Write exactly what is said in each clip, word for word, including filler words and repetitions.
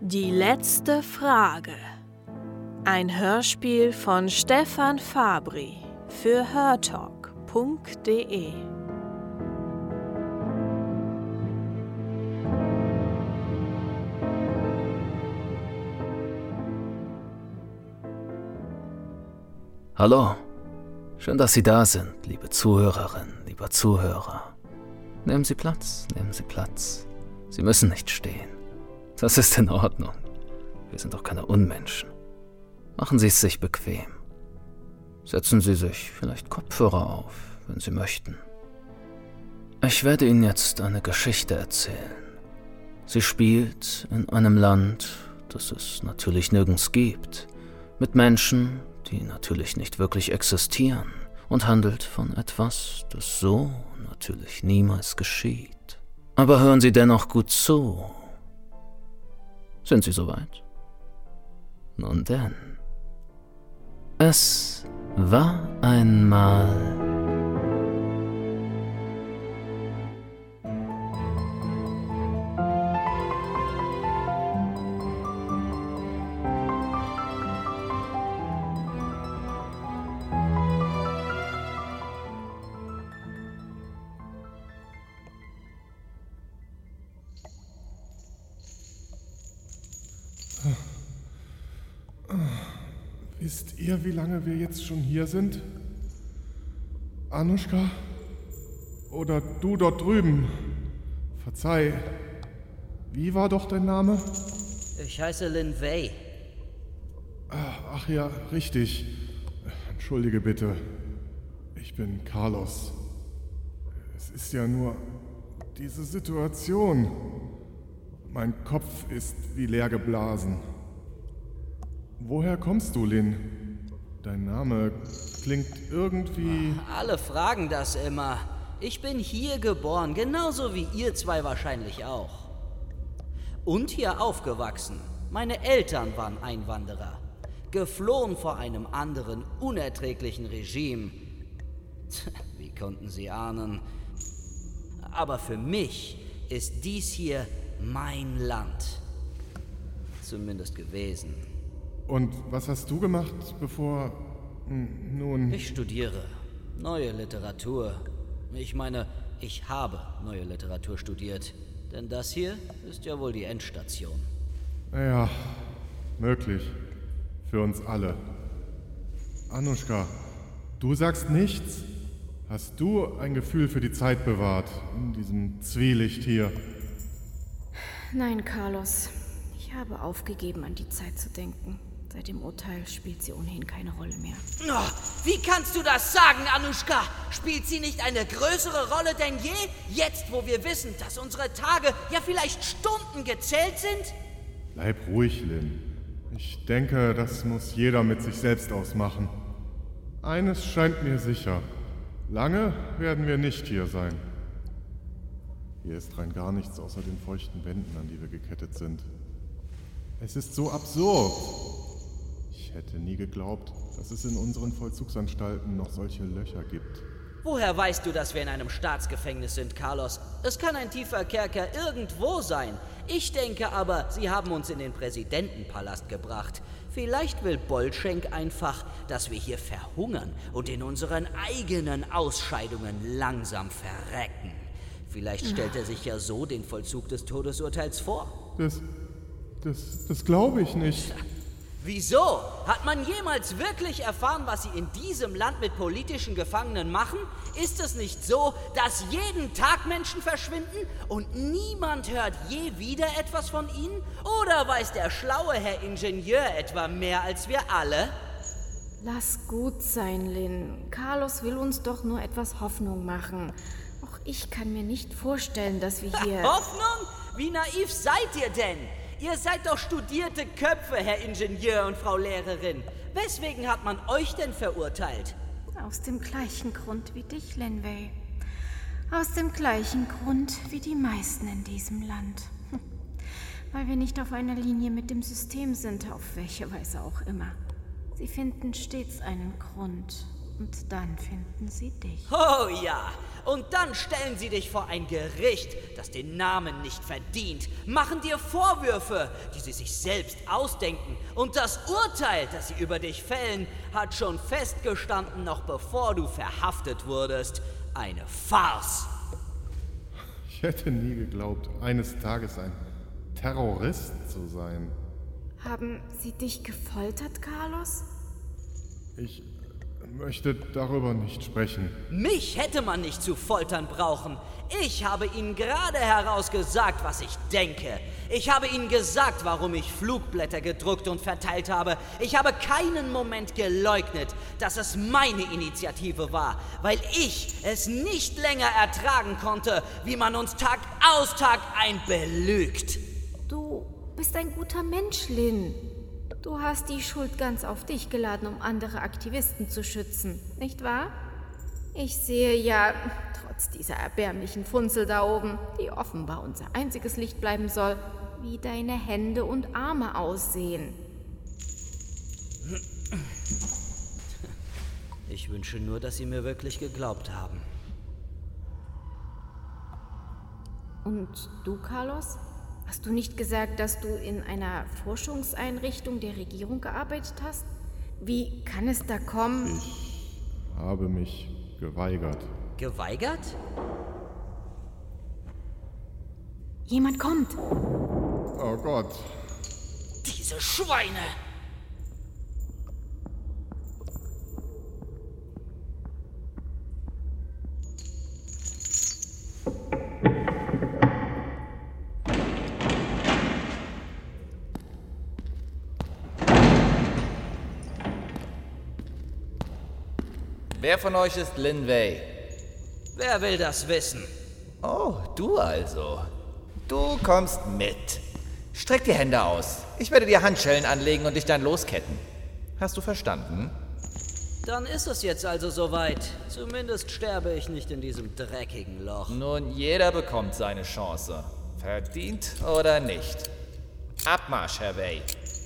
Die letzte Frage. Ein Hörspiel von Stefan Fabri für hörtalk punkt de. Hallo, schön, dass Sie da sind, liebe Zuhörerin, lieber Zuhörer. Nehmen Sie Platz, nehmen Sie Platz. Sie müssen nicht stehen. Das ist in Ordnung. Wir sind doch keine Unmenschen. Machen Sie es sich bequem. Setzen Sie sich vielleicht Kopfhörer auf, wenn Sie möchten. Ich werde Ihnen jetzt eine Geschichte erzählen. Sie spielt in einem Land, das es natürlich nirgends gibt, mit Menschen, die natürlich nicht wirklich existieren, und handelt von etwas, das so natürlich niemals geschieht. Aber hören Sie dennoch gut zu. Sind Sie soweit? Nun denn. Es war einmal... Wisst ihr, wie lange wir jetzt schon hier sind? Anuschka? Oder du dort drüben? Verzeih. Wie war doch dein Name? Ich heiße Lin Wei. Ach ja, richtig. Entschuldige bitte. Ich bin Carlos. Es ist ja nur diese Situation. Mein Kopf ist wie leer geblasen. Woher kommst du, Lin? Dein Name klingt irgendwie... Alle fragen das immer. Ich bin hier geboren, genauso wie ihr zwei wahrscheinlich auch. Und hier aufgewachsen. Meine Eltern waren Einwanderer. Geflohen vor einem anderen, unerträglichen Regime. Wie konnten sie ahnen? Aber für mich ist dies hier mein Land. Zumindest gewesen. Und was hast du gemacht, bevor... nun... Ich studiere neue Literatur. Ich meine, ich habe neue Literatur studiert. Denn das hier ist ja wohl die Endstation. Naja, möglich. Für uns alle. Anuschka, du sagst nichts? Hast du ein Gefühl für die Zeit bewahrt, in diesem Zwielicht hier? Nein, Carlos. Ich habe aufgegeben, an die Zeit zu denken. Seit dem Urteil spielt sie ohnehin keine Rolle mehr. Oh, wie kannst du das sagen, Anuschka? Spielt sie nicht eine größere Rolle denn je? Jetzt, wo wir wissen, dass unsere Tage, ja vielleicht Stunden gezählt sind? Bleib ruhig, Lin. Ich denke, das muss jeder mit sich selbst ausmachen. Eines scheint mir sicher. Lange werden wir nicht hier sein. Hier ist rein gar nichts außer den feuchten Wänden, an die wir gekettet sind. Es ist so absurd. Ich hätte nie geglaubt, dass es in unseren Vollzugsanstalten noch solche Löcher gibt. Woher weißt du, dass wir in einem Staatsgefängnis sind, Carlos? Es kann ein tiefer Kerker irgendwo sein. Ich denke aber, sie haben uns in den Präsidentenpalast gebracht. Vielleicht will Bolschenk einfach, dass wir hier verhungern und in unseren eigenen Ausscheidungen langsam verrecken. Vielleicht stellt er sich ja so den Vollzug des Todesurteils vor. Das, das, das glaube ich nicht. Wieso? Hat man jemals wirklich erfahren, was sie in diesem Land mit politischen Gefangenen machen? Ist es nicht so, dass jeden Tag Menschen verschwinden und niemand hört je wieder etwas von ihnen? Oder weiß der schlaue Herr Ingenieur etwa mehr als wir alle? Lass gut sein, Lin. Carlos will uns doch nur etwas Hoffnung machen. Auch ich kann mir nicht vorstellen, dass wir hier... Hoffnung? Wie naiv seid ihr denn? Ihr seid doch studierte Köpfe, Herr Ingenieur und Frau Lehrerin. Weswegen hat man euch denn verurteilt? Aus dem gleichen Grund wie dich, Lin Wei. Aus dem gleichen Grund wie die meisten in diesem Land. Hm. Weil wir nicht auf einer Linie mit dem System sind, auf welche Weise auch immer. Sie finden stets einen Grund. Und dann finden sie dich. Oh ja, und dann stellen sie dich vor ein Gericht, das den Namen nicht verdient, machen dir Vorwürfe, die sie sich selbst ausdenken. Und das Urteil, das sie über dich fällen, hat schon festgestanden, noch bevor du verhaftet wurdest. Eine Farce. Ich hätte nie geglaubt, eines Tages ein Terrorist zu sein. Haben sie dich gefoltert, Carlos? Ich möchte darüber nicht sprechen. Mich hätte man nicht zu foltern brauchen. Ich habe Ihnen gerade heraus gesagt, was ich denke. Ich habe Ihnen gesagt, warum ich Flugblätter gedruckt und verteilt habe. Ich habe keinen Moment geleugnet, dass es meine Initiative war, weil ich es nicht länger ertragen konnte, wie man uns Tag aus Tag ein belügt. Du bist ein guter Mensch, Lynn. Du hast die Schuld ganz auf dich geladen, um andere Aktivisten zu schützen, nicht wahr? Ich sehe ja, trotz dieser erbärmlichen Funzel da oben, die offenbar unser einziges Licht bleiben soll, wie deine Hände und Arme aussehen. Ich wünsche nur, dass Sie mir wirklich geglaubt haben. Und du, Carlos? Hast du nicht gesagt, dass du in einer Forschungseinrichtung der Regierung gearbeitet hast? Wie kann es da kommen? Ich habe mich geweigert. Geweigert? Jemand kommt. Oh Gott. Diese Schweine! Wer von euch ist Lin Wei? Wer will das wissen? Oh, du also. Du kommst mit. Streck die Hände aus. Ich werde dir Handschellen anlegen und dich dann losketten. Hast du verstanden? Dann ist es jetzt also soweit. Zumindest sterbe ich nicht in diesem dreckigen Loch. Nun, jeder bekommt seine Chance. Verdient oder nicht. Abmarsch, Herr Wei.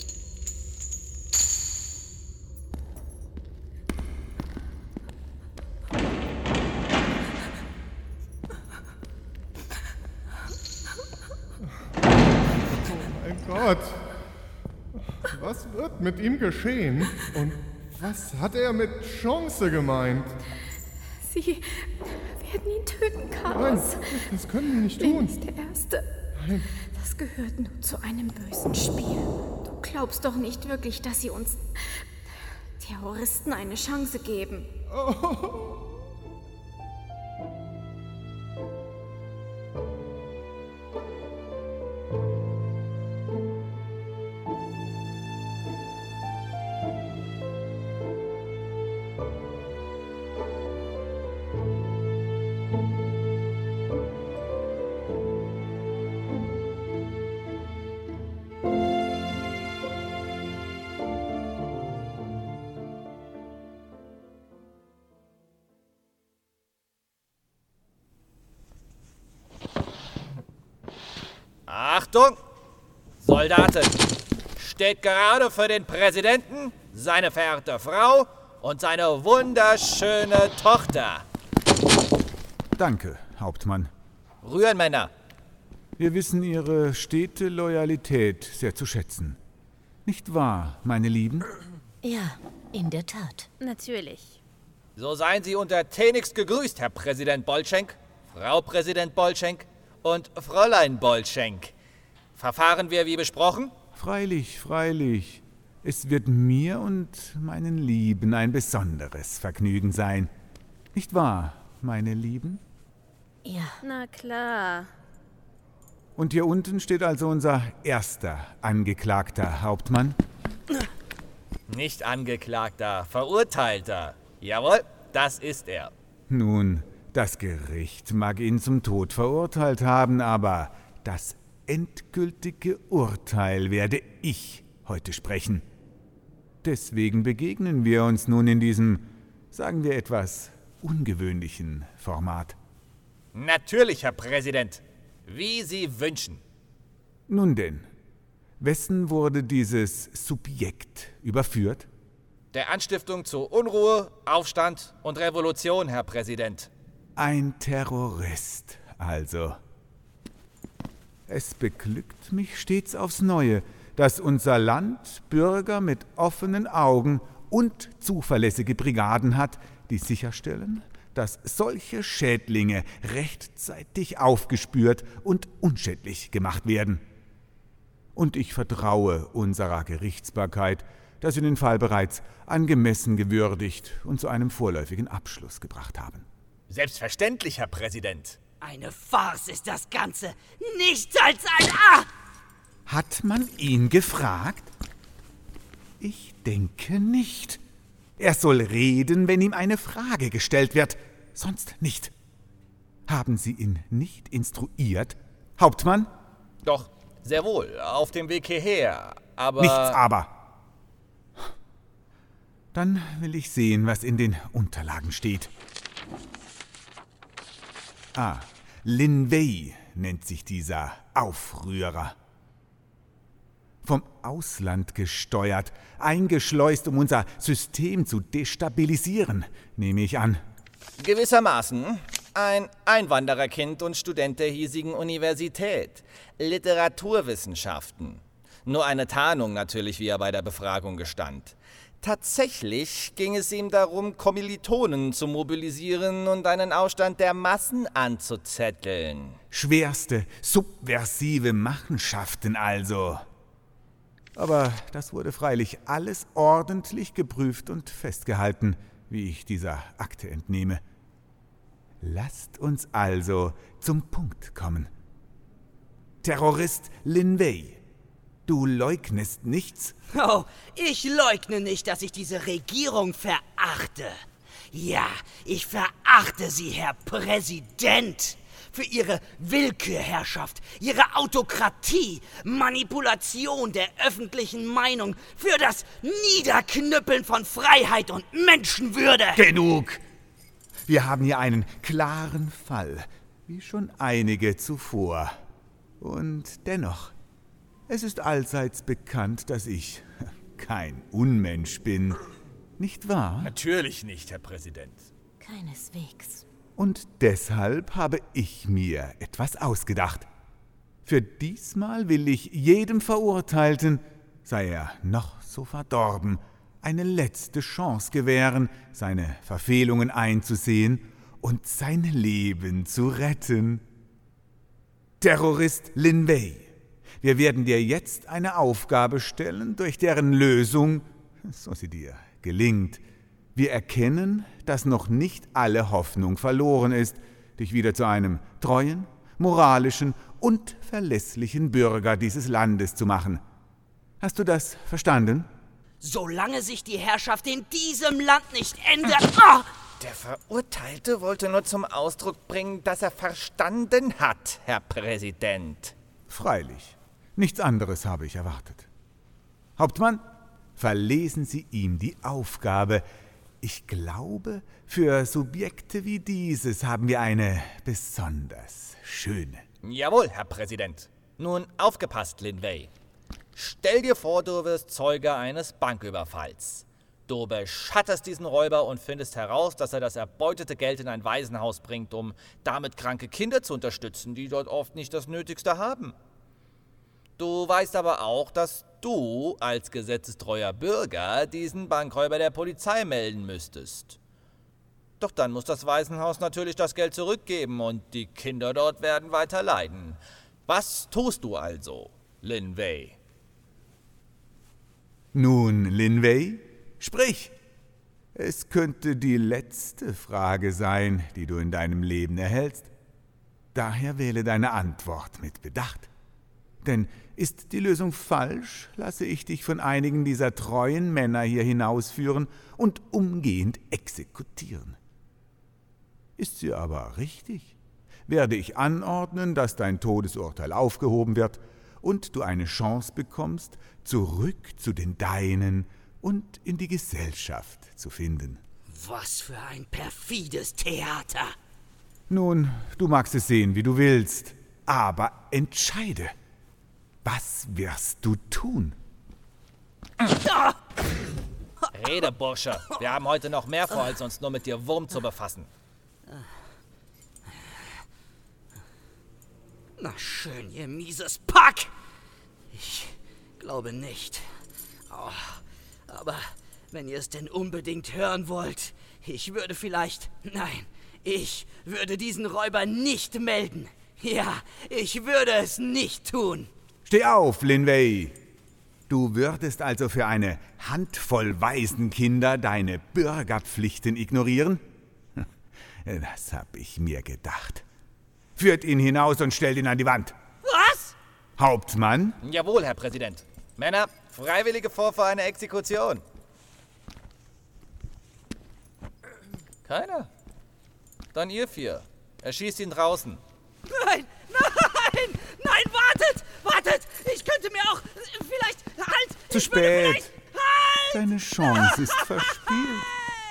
Gott, was wird mit ihm geschehen? Und was hat er mit Chance gemeint? Sie werden ihn töten, Nein, Carlos. das können wir nicht Lynn tun. ist der Erste. Nein. Das gehört nur zu einem bösen Spiel. Du glaubst doch nicht wirklich, dass sie uns Terroristen eine Chance geben. Oh. Achtung! Soldaten! Steht gerade für den Präsidenten, seine verehrte Frau und seine wunderschöne Tochter. Danke, Hauptmann. Rühren, Männer! Wir wissen Ihre stete Loyalität sehr zu schätzen. Nicht wahr, meine Lieben? Ja, in der Tat. Natürlich. So seien Sie untertänigst gegrüßt, Herr Präsident Bolschenk, Frau Präsident Bolschenk und Fräulein Bolschenk. Verfahren wir wie besprochen? Freilich, freilich. Es wird mir und meinen Lieben ein besonderes Vergnügen sein. Nicht wahr, meine Lieben? Ja. Na klar. Und hier unten steht also unser erster Angeklagter, Hauptmann. Nicht Angeklagter, Verurteilter. Jawohl, das ist er. Nun, das Gericht mag ihn zum Tod verurteilt haben, aber das endgültige Urteil werde ich heute sprechen. Deswegen begegnen wir uns nun in diesem, sagen wir etwas, ungewöhnlichen Format. Natürlich, Herr Präsident. Wie Sie wünschen. Nun denn, wessen wurde dieses Subjekt überführt? Der Anstiftung zu Unruhe, Aufstand und Revolution, Herr Präsident. Ein Terrorist, also. Es beglückt mich stets aufs Neue, dass unser Land Bürger mit offenen Augen und zuverlässige Brigaden hat, die sicherstellen, dass solche Schädlinge rechtzeitig aufgespürt und unschädlich gemacht werden. Und ich vertraue unserer Gerichtsbarkeit, dass Sie den Fall bereits angemessen gewürdigt und zu einem vorläufigen Abschluss gebracht haben. Selbstverständlich, Herr Präsident. Eine Farce ist das Ganze. Nichts als ein Ah! Hat man ihn gefragt? Ich denke nicht. Er soll reden, wenn ihm eine Frage gestellt wird, sonst nicht. Haben Sie ihn nicht instruiert, Hauptmann? Doch, sehr wohl, auf dem Weg hierher, aber... Nichts aber. Dann will ich sehen, was in den Unterlagen steht. Ah, Lin Wei nennt sich dieser Aufrührer. Vom Ausland gesteuert, eingeschleust, um unser System zu destabilisieren, nehme ich an. Gewissermaßen ein Einwandererkind und Student der hiesigen Universität. Literaturwissenschaften. Nur eine Tarnung natürlich, wie er bei der Befragung gestand. Tatsächlich ging es ihm darum, Kommilitonen zu mobilisieren und einen Aufstand der Massen anzuzetteln. Schwerste, subversive Machenschaften also. Aber das wurde freilich alles ordentlich geprüft und festgehalten, wie ich dieser Akte entnehme. Lasst uns also zum Punkt kommen. Terrorist Lin Wei, du leugnest nichts? Oh, ich leugne nicht, dass ich diese Regierung verachte. Ja, ich verachte sie, Herr Präsident. Für ihre Willkürherrschaft, ihre Autokratie, Manipulation der öffentlichen Meinung, für das Niederknüppeln von Freiheit und Menschenwürde. Genug! Wir haben hier einen klaren Fall, wie schon einige zuvor. Und dennoch, es ist allseits bekannt, dass ich kein Unmensch bin. Nicht wahr? Natürlich nicht, Herr Präsident. Keineswegs. Und deshalb habe ich mir etwas ausgedacht. Für diesmal will ich jedem Verurteilten, sei er noch so verdorben, eine letzte Chance gewähren, seine Verfehlungen einzusehen und sein Leben zu retten. Terrorist Lin Wei, wir werden dir jetzt eine Aufgabe stellen, durch deren Lösung, so sie dir gelingt, wir erkennen, dass noch nicht alle Hoffnung verloren ist, dich wieder zu einem treuen, moralischen und verlässlichen Bürger dieses Landes zu machen. Hast du das verstanden? Solange sich die Herrschaft in diesem Land nicht ändert... Oh! Der Verurteilte wollte nur zum Ausdruck bringen, dass er verstanden hat, Herr Präsident. Freilich. Nichts anderes habe ich erwartet. Hauptmann, verlesen Sie ihm die Aufgabe. Ich glaube, für Subjekte wie dieses haben wir eine besonders schöne. Jawohl, Herr Präsident. Nun aufgepasst, Lin Wei. Stell dir vor, du wirst Zeuge eines Banküberfalls. Du beschattest diesen Räuber und findest heraus, dass er das erbeutete Geld in ein Waisenhaus bringt, um damit kranke Kinder zu unterstützen, die dort oft nicht das Nötigste haben. Du weißt aber auch, dass du als gesetzestreuer Bürger diesen Bankräuber der Polizei melden müsstest. Doch dann muss das Waisenhaus natürlich das Geld zurückgeben und die Kinder dort werden weiter leiden. Was tust du also, Lin Wei? Nun, Lin Wei, sprich! Es könnte die letzte Frage sein, die du in deinem Leben erhältst. Daher wähle deine Antwort mit Bedacht. Denn ist die Lösung falsch, lasse ich dich von einigen dieser treuen Männer hier hinausführen und umgehend exekutieren. Ist sie aber richtig, werde ich anordnen, dass dein Todesurteil aufgehoben wird und du eine Chance bekommst, zurück zu den Deinen und in die Gesellschaft zu finden. Was für ein perfides Theater! Nun, du magst es sehen, wie du willst, aber entscheide. Was wirst du tun? Rede, Bursche. Wir haben heute noch mehr vor, als uns nur mit dir Wurm zu befassen. Na schön, ihr mieses Pack. Ich glaube nicht. Oh, aber wenn ihr es denn unbedingt hören wollt, ich würde vielleicht... Nein, ich würde diesen Räuber nicht melden. Ja, ich würde es nicht tun. Steh auf, Lin Wei. Du würdest also für eine Handvoll Waisenkinder deine Bürgerpflichten ignorieren? Das hab ich mir gedacht. Führt ihn hinaus und stellt ihn an die Wand. Was? Hauptmann? Jawohl, Herr Präsident. Männer, Freiwillige vor für eine Exekution. Keiner? Dann ihr vier. Erschießt ihn draußen. Nein, nein, nein, wartet, wartet. Ich könnte mir auch vielleicht... Halt! Zu spät. Halt! Deine Chance ist verspielt.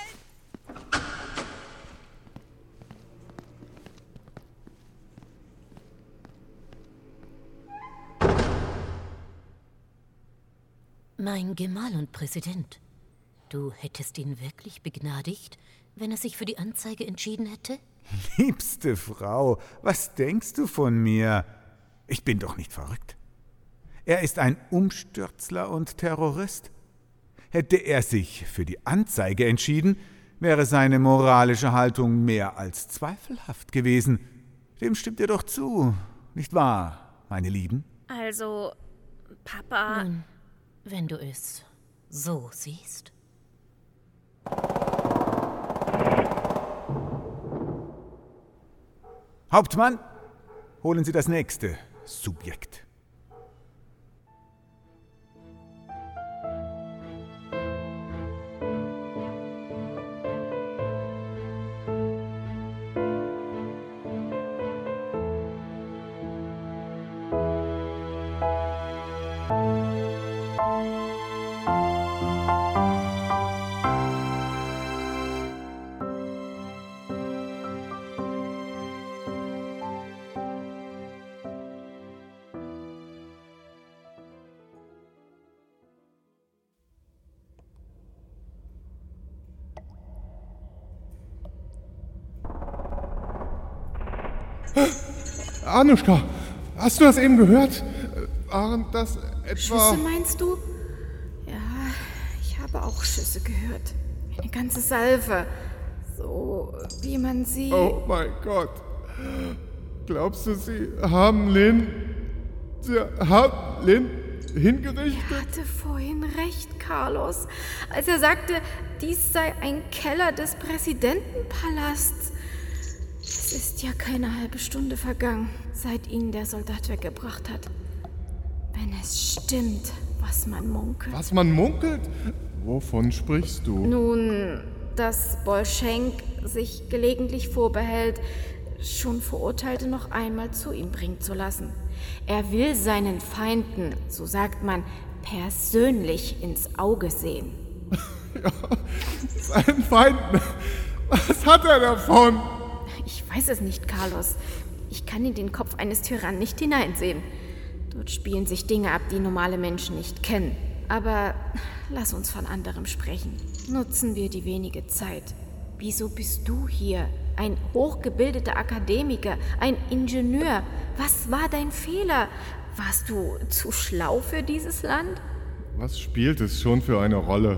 Mein Gemahl und Präsident, du hättest ihn wirklich begnadigt, wenn er sich für die Anzeige entschieden hätte? Liebste Frau, was denkst du von mir? Ich bin doch nicht verrückt. Er ist ein Umstürzler und Terrorist. Hätte er sich für die Anzeige entschieden, wäre seine moralische Haltung mehr als zweifelhaft gewesen. Dem stimmt ihr doch zu, nicht wahr, meine Lieben? Also, Papa... Nun, wenn du es so siehst. Hauptmann, holen Sie das nächste Subjekt. Anuschka, hast du das eben gehört? Waren das etwa... Schüsse meinst du? Ja, ich habe auch Schüsse gehört. Eine ganze Salve. So, wie man sie... Oh mein Gott. Glaubst du, sie haben Lin... Sie haben Lin hingerichtet? Er hatte vorhin recht, Carlos, als er sagte, dies sei ein Keller des Präsidentenpalasts. Es ist ja keine halbe Stunde vergangen, seit ihn der Soldat weggebracht hat. Wenn es stimmt, was man munkelt. Was man munkelt? Wovon sprichst du? Nun, dass Bolschenk sich gelegentlich vorbehält, schon Verurteilte noch einmal zu ihm bringen zu lassen. Er will seinen Feinden, so sagt man, persönlich ins Auge sehen. Ja, seinen Feinden? Was hat er davon? Ich weiß es nicht, Carlos. Ich kann in den Kopf eines Tyrannen nicht hineinsehen. Dort spielen sich Dinge ab, die normale Menschen nicht kennen. Aber lass uns von anderem sprechen. Nutzen wir die wenige Zeit. Wieso bist du hier? Ein hochgebildeter Akademiker, ein Ingenieur. Was war dein Fehler? Warst du zu schlau für dieses Land? Was spielt es schon für eine Rolle?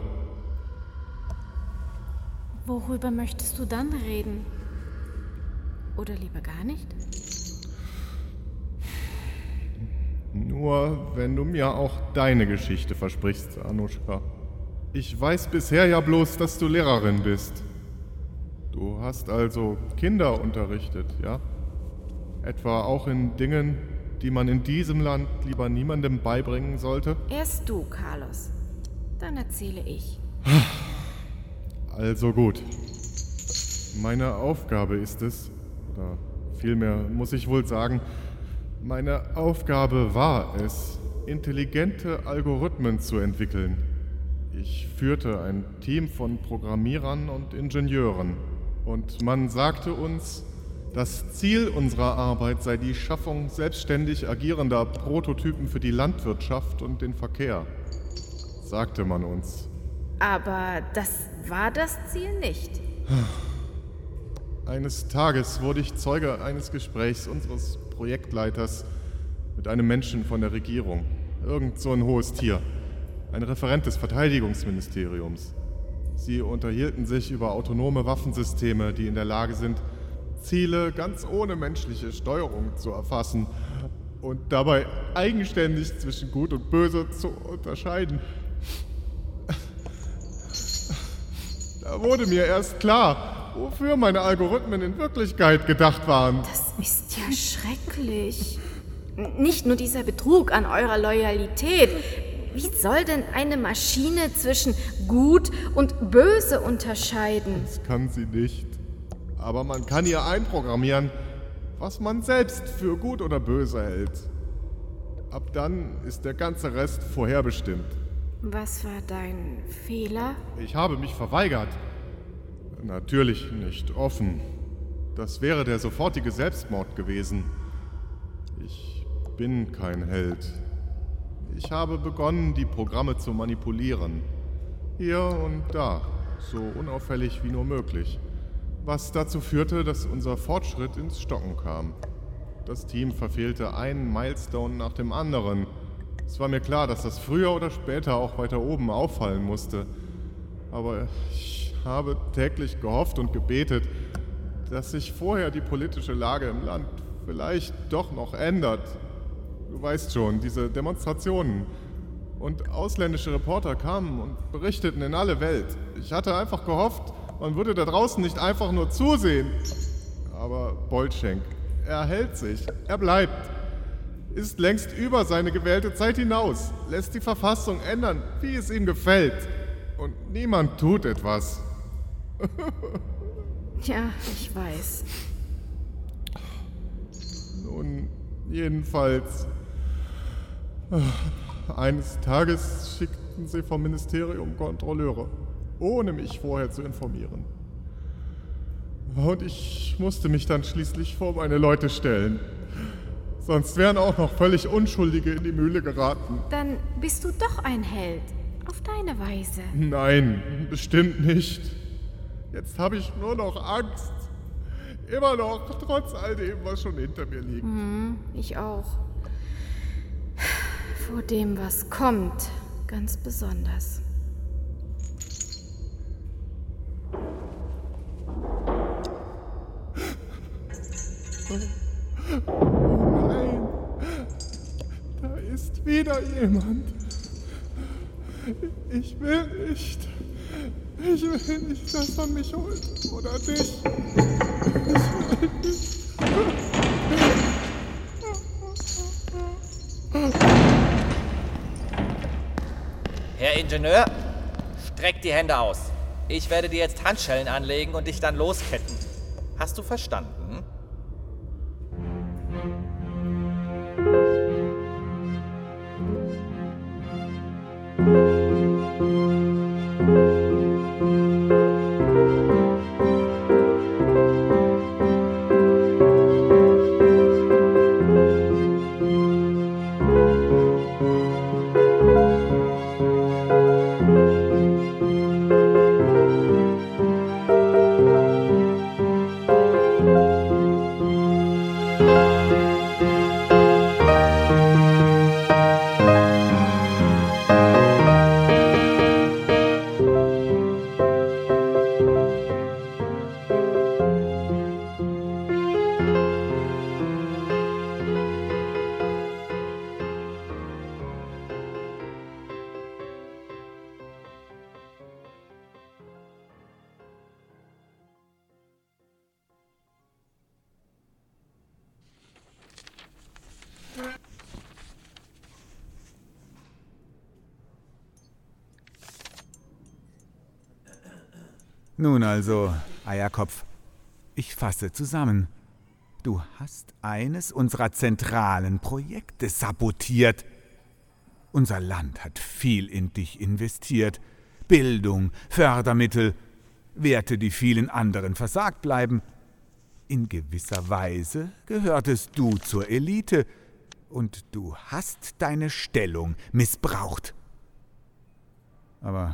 Worüber möchtest du dann reden? Oder lieber gar nicht? Nur, wenn du mir auch deine Geschichte versprichst, Anuschka. Ich weiß bisher ja bloß, dass du Lehrerin bist. Du hast also Kinder unterrichtet, ja? Etwa auch in Dingen, die man in diesem Land lieber niemandem beibringen sollte? Erst du, Carlos. Dann erzähle ich. Also gut. Meine Aufgabe ist es, oder vielmehr muss ich wohl sagen, meine Aufgabe war es, intelligente Algorithmen zu entwickeln. Ich führte ein Team von Programmierern und Ingenieuren. Und man sagte uns, das Ziel unserer Arbeit sei die Schaffung selbstständig agierender Prototypen für die Landwirtschaft und den Verkehr. Sagte man uns. Aber das war das Ziel nicht. Eines Tages wurde ich Zeuge eines Gesprächs unseres Projektleiters mit einem Menschen von der Regierung. Irgend so ein hohes Tier. Ein Referent des Verteidigungsministeriums. Sie unterhielten sich über autonome Waffensysteme, die in der Lage sind, Ziele ganz ohne menschliche Steuerung zu erfassen und dabei eigenständig zwischen Gut und Böse zu unterscheiden. Da wurde mir erst klar, wofür meine Algorithmen in Wirklichkeit gedacht waren. Das ist ja schrecklich. Nicht nur dieser Betrug an eurer Loyalität. Wie soll denn eine Maschine zwischen Gut und Böse unterscheiden? Das kann sie nicht. Aber man kann ihr einprogrammieren, was man selbst für gut oder böse hält. Ab dann ist der ganze Rest vorherbestimmt. Was war dein Fehler? Ich habe mich verweigert. Natürlich nicht offen. Das wäre der sofortige Selbstmord gewesen. Ich bin kein Held. Ich habe begonnen, die Programme zu manipulieren. Hier und da, so unauffällig wie nur möglich. Was dazu führte, dass unser Fortschritt ins Stocken kam. Das Team verfehlte einen Milestone nach dem anderen. Es war mir klar, dass das früher oder später auch weiter oben auffallen musste. Aber ich habe täglich gehofft und gebetet, dass sich vorher die politische Lage im Land vielleicht doch noch ändert. Du weißt schon, diese Demonstrationen. Und ausländische Reporter kamen und berichteten in alle Welt. Ich hatte einfach gehofft, man würde da draußen nicht einfach nur zusehen. Aber Boltschenk, er hält sich, er bleibt. Ist längst über seine gewählte Zeit hinaus, lässt die Verfassung ändern, wie es ihm gefällt. Und niemand tut etwas. Ja, ich weiß. Nun, jedenfalls, eines Tages schickten sie vom Ministerium Kontrolleure, ohne mich vorher zu informieren. Und ich musste mich dann schließlich vor meine Leute stellen. Sonst wären auch noch völlig Unschuldige in die Mühle geraten. Dann bist du doch ein Held. Auf deine Weise. Nein, bestimmt nicht. Jetzt habe ich nur noch Angst. Immer noch, trotz all dem, was schon hinter mir liegt. Mhm, ich auch. Vor dem, was kommt, ganz besonders. Oh nein, da ist wieder jemand. Ich will nicht. Ich will nicht, dass man mich holt. Oder dich. Ich will nicht. Herr Ingenieur, streck die Hände aus. Ich werde dir jetzt Handschellen anlegen und dich dann losketten. Hast du verstanden? Nun also, Eierkopf, ich fasse zusammen. Du hast eines unserer zentralen Projekte sabotiert. Unser Land hat viel in dich investiert. Bildung, Fördermittel, Werte, die vielen anderen versagt bleiben. In gewisser Weise gehörtest du zur Elite und du hast deine Stellung missbraucht. Aber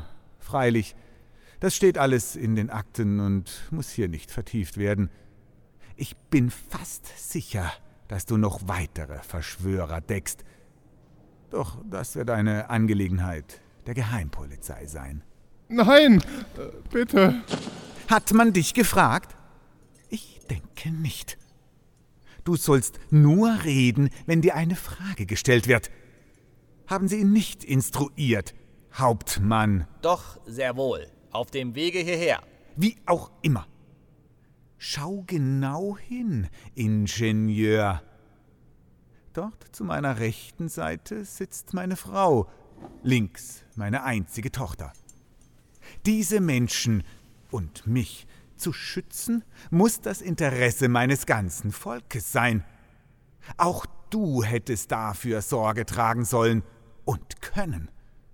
Freilich, das steht alles in den Akten und muss hier nicht vertieft werden. Ich bin fast sicher, dass du noch weitere Verschwörer deckst. Doch das wird eine Angelegenheit der Geheimpolizei sein. Nein, äh, bitte. Hat man dich gefragt? Ich denke nicht. Du sollst nur reden, wenn dir eine Frage gestellt wird. Haben Sie ihn nicht instruiert, Hauptmann? Doch, sehr wohl. Auf dem Wege hierher. Wie auch immer. Schau genau hin, Ingenieur. Dort zu meiner rechten Seite sitzt meine Frau, links meine einzige Tochter. Diese Menschen und mich zu schützen, muss das Interesse meines ganzen Volkes sein. Auch du hättest dafür Sorge tragen sollen und können.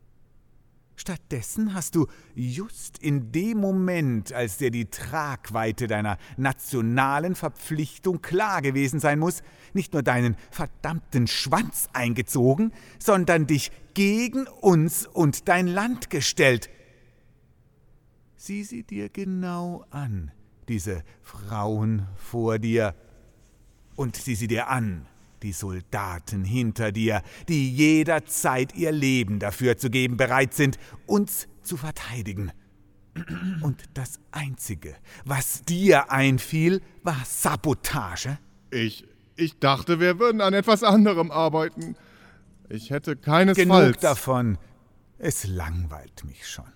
Stattdessen hast du just in dem Moment, als dir die Tragweite deiner nationalen Verpflichtung klar gewesen sein muss, nicht nur deinen verdammten Schwanz eingezogen, sondern dich gegen uns und dein Land gestellt. Sieh sie dir genau an, diese Frauen vor dir, und sieh sie dir an, die Soldaten hinter dir, die jederzeit ihr Leben dafür zu geben bereit sind, uns zu verteidigen. Und das Einzige, was dir einfiel, war Sabotage? Ich, ich dachte, wir würden an etwas anderem arbeiten. Ich hätte keinesfalls... Genug davon. Es langweilt mich schon.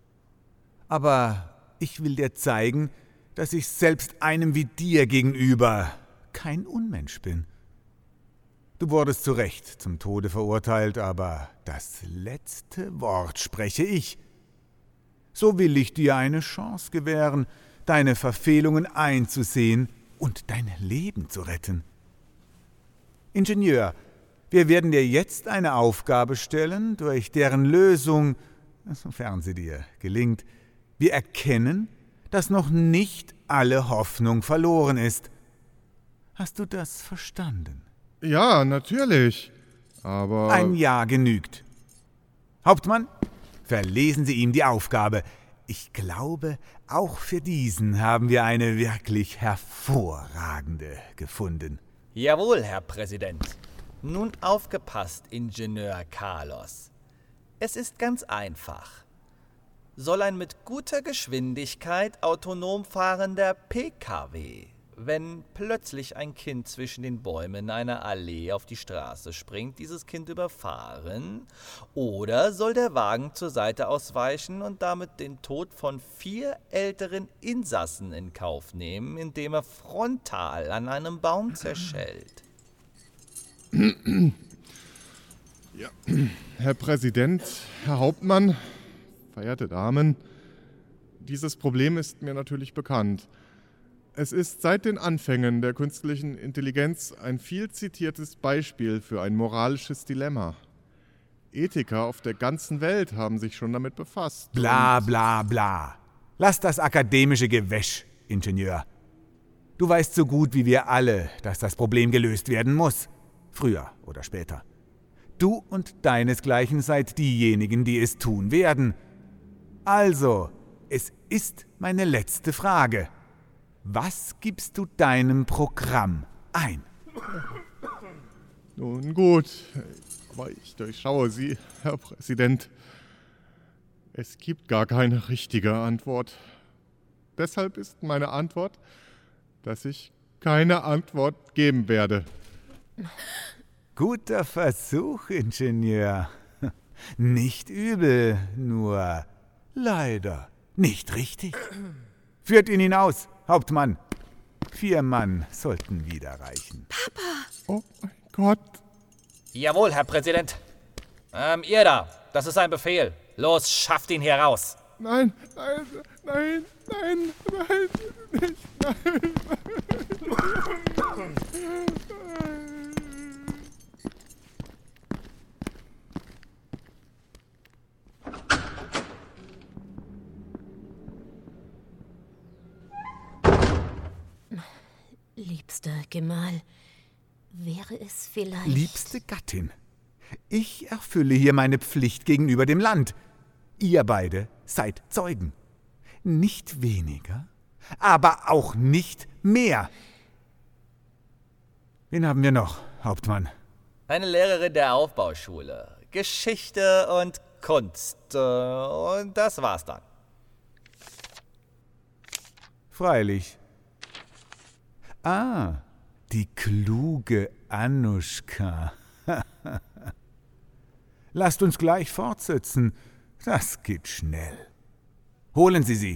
Aber ich will dir zeigen, dass ich selbst einem wie dir gegenüber kein Unmensch bin. Du wurdest zu Recht zum Tode verurteilt, aber das letzte Wort spreche ich. So will ich dir eine Chance gewähren, deine Verfehlungen einzusehen und dein Leben zu retten. Ingenieur, wir werden dir jetzt eine Aufgabe stellen, durch deren Lösung, sofern sie dir gelingt, wir erkennen, dass noch nicht alle Hoffnung verloren ist. Hast du das verstanden? Ja, natürlich, aber... Ein Ja genügt. Hauptmann, verlesen Sie ihm die Aufgabe. Ich glaube, auch für diesen haben wir eine wirklich hervorragende gefunden. Jawohl, Herr Präsident. Nun aufgepasst, Ingenieur Carlos. Es ist ganz einfach. Soll ein mit guter Geschwindigkeit autonom fahrender P K W, wenn plötzlich ein Kind zwischen den Bäumen einer Allee auf die Straße springt, dieses Kind überfahren? Oder soll der Wagen zur Seite ausweichen und damit den Tod von vier älteren Insassen in Kauf nehmen, indem er frontal an einem Baum zerschellt? Ja, Herr Präsident, Herr Hauptmann, verehrte Damen, dieses Problem ist mir natürlich bekannt. Es ist seit den Anfängen der künstlichen Intelligenz ein viel zitiertes Beispiel für ein moralisches Dilemma. Ethiker auf der ganzen Welt haben sich schon damit befasst. Bla bla bla. Lass das akademische Gewäsch, Ingenieur. Du weißt so gut wie wir alle, dass das Problem gelöst werden muss. Früher oder später. Du und deinesgleichen seid diejenigen, die es tun werden. Also, es ist meine letzte Frage. Was gibst du deinem Programm ein? Nun gut, aber ich durchschaue Sie, Herr Präsident. Es gibt gar keine richtige Antwort. Deshalb ist meine Antwort, dass ich keine Antwort geben werde. Guter Versuch, Ingenieur. Nicht übel, nur leider nicht richtig. Führt ihn hinaus, Hauptmann. Vier Mann sollten wieder reichen. Papa! Oh mein Gott. Jawohl, Herr Präsident. Ähm, ihr da, das ist ein Befehl. Los, schafft ihn hier raus. Nein, nein, nein, nein, nein, nicht, nein. Liebster Gemahl, wäre es vielleicht... Liebste Gattin, ich erfülle hier meine Pflicht gegenüber dem Land. Ihr beide seid Zeugen. Nicht weniger, aber auch nicht mehr. Wen haben wir noch, Hauptmann? Eine Lehrerin der Aufbauschule. Geschichte und Kunst. Und das war's dann. Freilich. Ah, die kluge Anuschka. Lasst uns gleich fortsetzen. Das geht schnell. Holen Sie sie.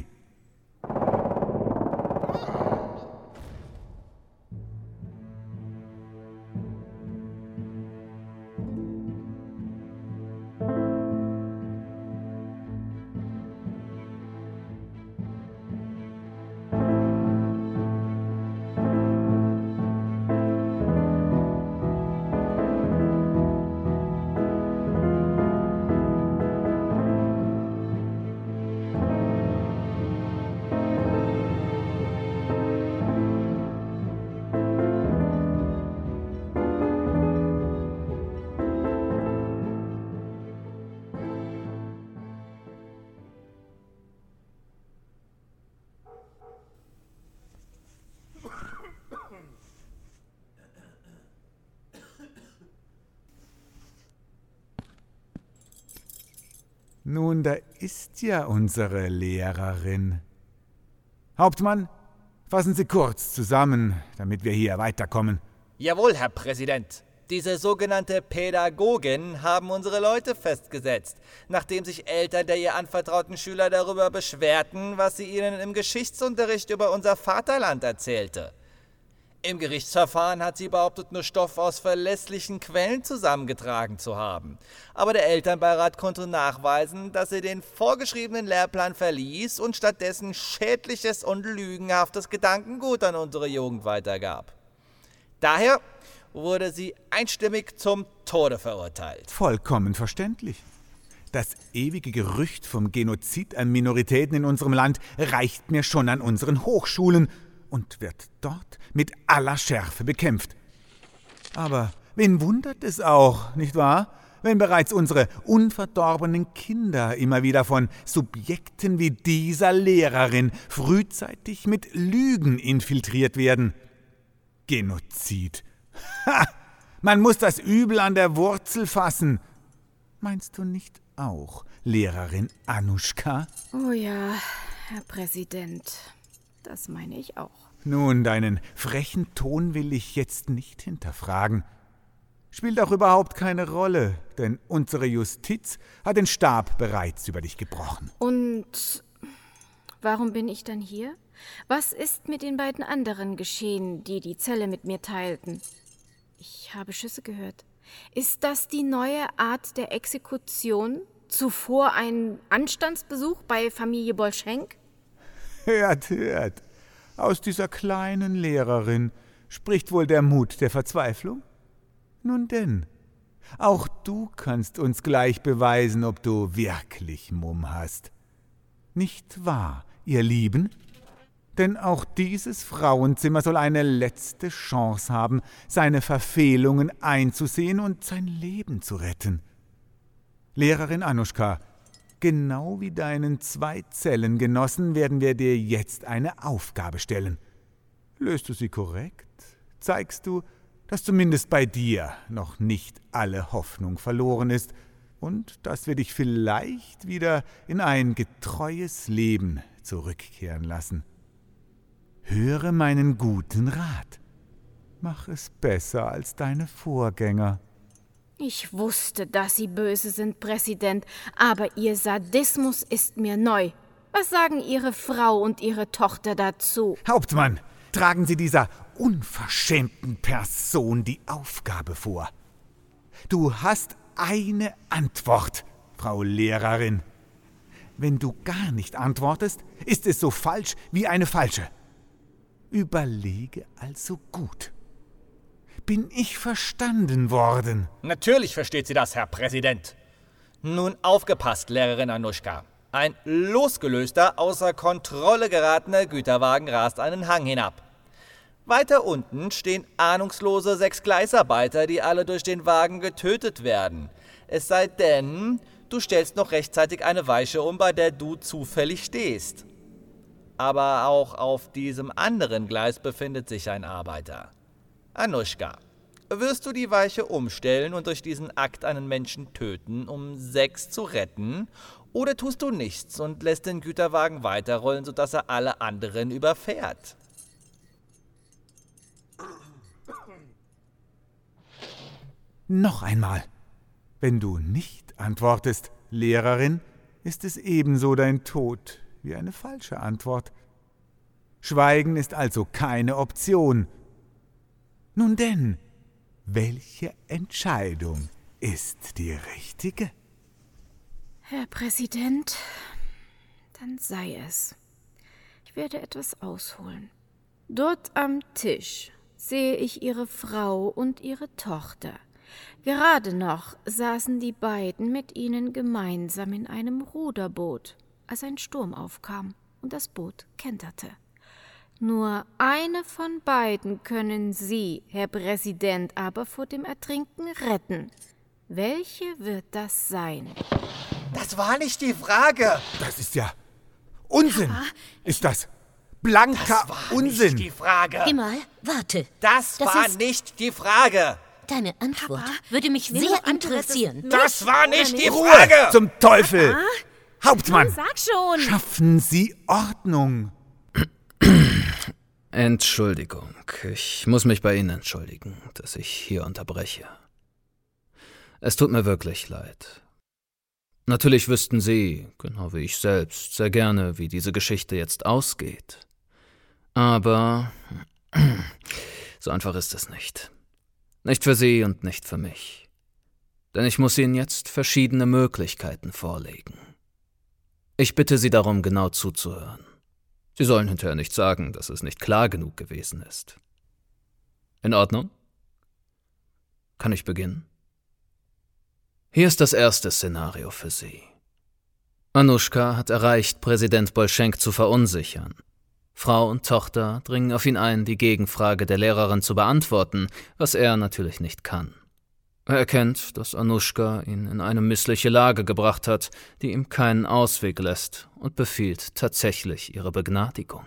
Nun, da ist ja unsere Lehrerin. Hauptmann, fassen Sie kurz zusammen, damit wir hier weiterkommen. Jawohl, Herr Präsident. Diese sogenannte Pädagogin haben unsere Leute festgesetzt, nachdem sich Eltern der ihr anvertrauten Schüler darüber beschwerten, was sie ihnen im Geschichtsunterricht über unser Vaterland erzählte. Im Gerichtsverfahren hat sie behauptet, nur Stoff aus verlässlichen Quellen zusammengetragen zu haben. Aber der Elternbeirat konnte nachweisen, dass sie den vorgeschriebenen Lehrplan verließ und stattdessen schädliches und lügenhaftes Gedankengut an unsere Jugend weitergab. Daher wurde sie einstimmig zum Tode verurteilt. Vollkommen verständlich. Das ewige Gerücht vom Genozid an Minoritäten in unserem Land reicht mir schon an unseren Hochschulen und wird dort mit aller Schärfe bekämpft. Aber wen wundert es auch, nicht wahr, wenn bereits unsere unverdorbenen Kinder immer wieder von Subjekten wie dieser Lehrerin frühzeitig mit Lügen infiltriert werden? Genozid. Ha! Man muss das Übel an der Wurzel fassen. Meinst du nicht auch, Lehrerin Anuschka? Oh ja, Herr Präsident. Das meine ich auch. Nun, deinen frechen Ton will ich jetzt nicht hinterfragen. Spielt auch überhaupt keine Rolle, denn unsere Justiz hat den Stab bereits über dich gebrochen. Und warum bin ich dann hier? Was ist mit den beiden anderen geschehen, die die Zelle mit mir teilten? Ich habe Schüsse gehört. Ist das die neue Art der Exekution? Zuvor ein Anstandsbesuch bei Familie Bolschenk? Hört, hört. Aus dieser kleinen Lehrerin spricht wohl der Mut der Verzweiflung? Nun denn, auch du kannst uns gleich beweisen, ob du wirklich Mumm hast. Nicht wahr, ihr Lieben? Denn auch dieses Frauenzimmer soll eine letzte Chance haben, seine Verfehlungen einzusehen und sein Leben zu retten. Lehrerin Anuschka, genau wie deinen zwei Zellengenossen werden wir dir jetzt eine Aufgabe stellen. Löst du sie korrekt, zeigst du, dass zumindest bei dir noch nicht alle Hoffnung verloren ist und dass wir dich vielleicht wieder in ein getreues Leben zurückkehren lassen. Höre meinen guten Rat. Mach es besser als deine Vorgänger. Ich wusste, dass Sie böse sind, Präsident, aber Ihr Sadismus ist mir neu. Was sagen Ihre Frau und Ihre Tochter dazu? Hauptmann, tragen Sie dieser unverschämten Person die Aufgabe vor. Du hast eine Antwort, Frau Lehrerin. Wenn du gar nicht antwortest, ist es so falsch wie eine falsche. Überlege also gut. Bin ich verstanden worden? Natürlich versteht sie das, Herr Präsident. Nun aufgepasst, Lehrerin Anuschka. Ein losgelöster, außer Kontrolle geratener Güterwagen rast einen Hang hinab. Weiter unten stehen ahnungslose sechs Gleisarbeiter, die alle durch den Wagen getötet werden. Es sei denn, du stellst noch rechtzeitig eine Weiche um, bei der du zufällig stehst. Aber auch auf diesem anderen Gleis befindet sich ein Arbeiter. Anushka, wirst du die Weiche umstellen und durch diesen Akt einen Menschen töten, um sechs zu retten? Oder tust du nichts und lässt den Güterwagen weiterrollen, sodass er alle anderen überfährt? Noch einmal. Wenn du nicht antwortest, Lehrerin, ist es ebenso dein Tod wie eine falsche Antwort. Schweigen ist also keine Option. Nun denn, welche Entscheidung ist die richtige? Herr Präsident, dann sei es. Ich werde etwas ausholen. Dort am Tisch sehe ich Ihre Frau und Ihre Tochter. Gerade noch saßen die beiden mit Ihnen gemeinsam in einem Ruderboot, als ein Sturm aufkam und das Boot kenterte. Nur eine von beiden können Sie, Herr Präsident, aber vor dem Ertrinken retten. Welche wird das sein? Das war nicht die Frage. Das ist ja Unsinn. Papa, ist das blanker Das war Unsinn. nicht die Frage. Gemal, warte. Das, Das war ist- nicht die Frage. Deine Antwort Papa, würde mich will noch sehr anderes interessieren. Milch Das war oder nicht die nicht? Frage. Ruhe zum Teufel. Hauptmann, Sag schon! schaffen Sie Ordnung. Entschuldigung, ich muss mich bei Ihnen entschuldigen, dass ich hier unterbreche. Es tut mir wirklich leid. Natürlich wüssten Sie, genau wie ich selbst, sehr gerne, wie diese Geschichte jetzt ausgeht. Aber so einfach ist es nicht. Nicht für Sie und nicht für mich. Denn ich muss Ihnen jetzt verschiedene Möglichkeiten vorlegen. Ich bitte Sie darum, genau zuzuhören. Sie sollen hinterher nicht sagen, dass es nicht klar genug gewesen ist. In Ordnung? Kann ich beginnen? Hier ist das erste Szenario für Sie. Anushka hat erreicht, Präsident Bolschenk zu verunsichern. Frau und Tochter dringen auf ihn ein, die Gegenfrage der Lehrerin zu beantworten, was er natürlich nicht kann. Er erkennt, dass Anushka ihn in eine missliche Lage gebracht hat, die ihm keinen Ausweg lässt, und befiehlt tatsächlich ihre Begnadigung.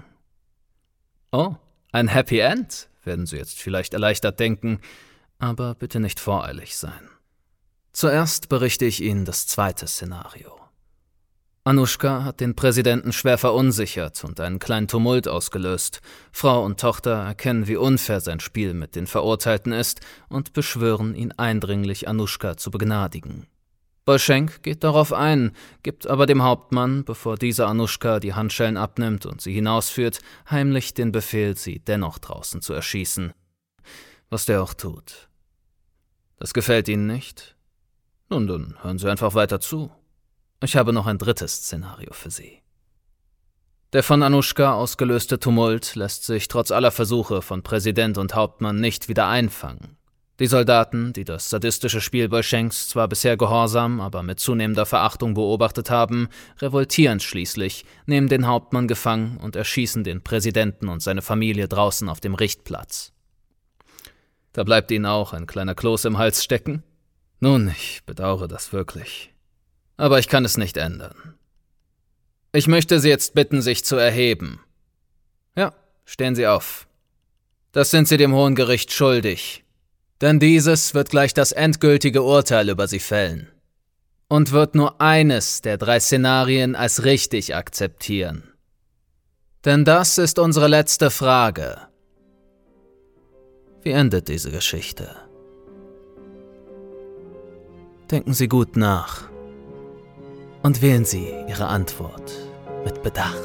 Oh, ein Happy End, werden Sie jetzt vielleicht erleichtert denken, aber bitte nicht voreilig sein. Zuerst berichte ich Ihnen das zweite Szenario. Anushka hat den Präsidenten schwer verunsichert und einen kleinen Tumult ausgelöst. Frau und Tochter erkennen, wie unfair sein Spiel mit den Verurteilten ist und beschwören ihn eindringlich, Anushka zu begnadigen. Bolschenk geht darauf ein, gibt aber dem Hauptmann, bevor dieser Anushka die Handschellen abnimmt und sie hinausführt, heimlich den Befehl, sie dennoch draußen zu erschießen. Was der auch tut. Das gefällt Ihnen nicht? Nun, dann hören Sie einfach weiter zu. Ich habe noch ein drittes Szenario für Sie. Der von Anushka ausgelöste Tumult lässt sich trotz aller Versuche von Präsident und Hauptmann nicht wieder einfangen. Die Soldaten, die das sadistische Spiel Bolschenks zwar bisher gehorsam, aber mit zunehmender Verachtung beobachtet haben, revoltieren schließlich, nehmen den Hauptmann gefangen und erschießen den Präsidenten und seine Familie draußen auf dem Richtplatz. Da bleibt Ihnen auch ein kleiner Kloß im Hals stecken? Nun, ich bedauere das wirklich. Aber ich kann es nicht ändern. Ich möchte Sie jetzt bitten, sich zu erheben. Ja, stehen Sie auf. Das sind Sie dem Hohen Gericht schuldig. Denn dieses wird gleich das endgültige Urteil über Sie fällen. Und wird nur eines der drei Szenarien als richtig akzeptieren. Denn das ist unsere letzte Frage. Wie endet diese Geschichte? Denken Sie gut nach. Und wählen Sie Ihre Antwort mit Bedacht.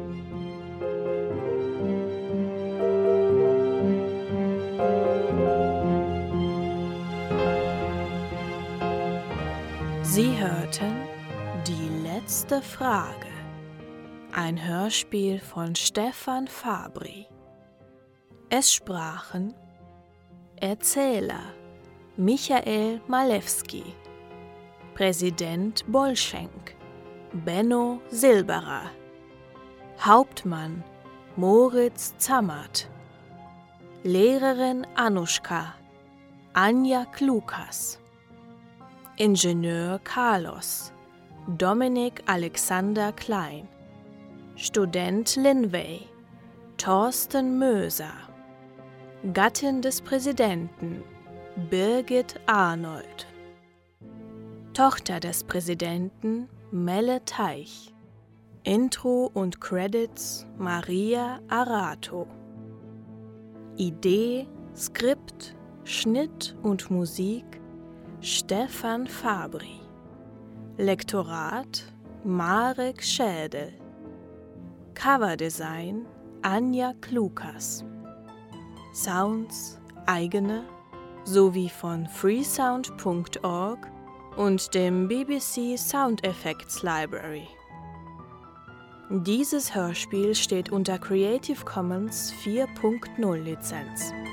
Sie hörten Die letzte Frage. Ein Hörspiel von Stefan Fabri. Es sprachen Erzähler Michael Malewski, Präsident Bolschenk Benno Silberer, Hauptmann Moritz Zammert, Lehrerin Anushka Anja Klukas, Ingenieur Carlos Dominik Alexander Klein, Student Linvey, Thorsten Möser, Gattin des Präsidenten Birgit Arnold, Tochter des Präsidenten Melle Teich, Intro und Credits Maria Arato, Idee, Skript, Schnitt und Musik Stefan Fabri, Lektorat Marek Schädel, Coverdesign Anja Klukas, Sounds eigene sowie von freesound punkt org und dem B B C Sound Effects Library. Dieses Hörspiel steht unter Creative Commons vier Punkt null Lizenz.